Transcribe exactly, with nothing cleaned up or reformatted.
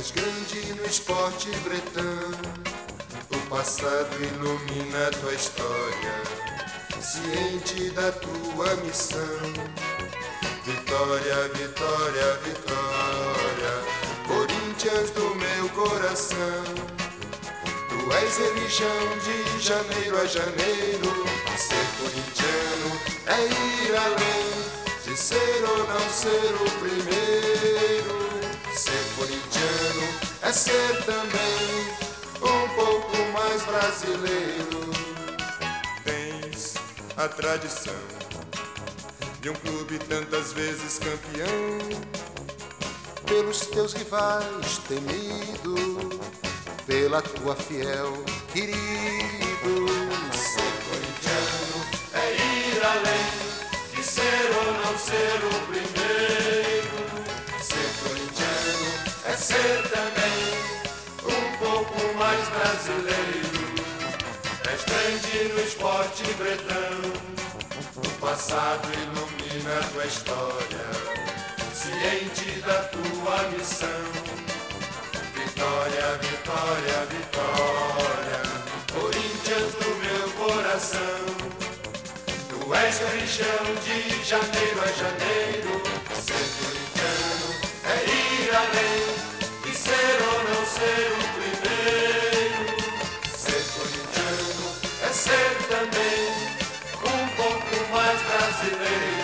És grande no esporte bretão, o passado ilumina tua história, ciente da tua missão. Vitória, vitória, vitória, Corinthians do meu coração. Tu és religião de janeiro a janeiro. Ser corintiano é ir além de ser ou não ser o primeiro. Ser corintiano é ser também um pouco mais brasileiro. Tens a tradição de um clube tantas vezes campeão, pelos teus rivais temido, pela tua fiel querido. Ser corintiano é ir além de ser ou não ser o primeiro. Ser corintiano é ser também um pouco mais brasileiro. És grande no esporte bretão, o passado ilumina tua história, ciente da tua missão. Vitória, vitória, vitória, Corinthians do meu coração. Tu és religião de janeiro a janeiro. Ser corintiano é ir além de ser ou não ser o primeiro. Ser corintiano é ser também um pouco mais brasileiro.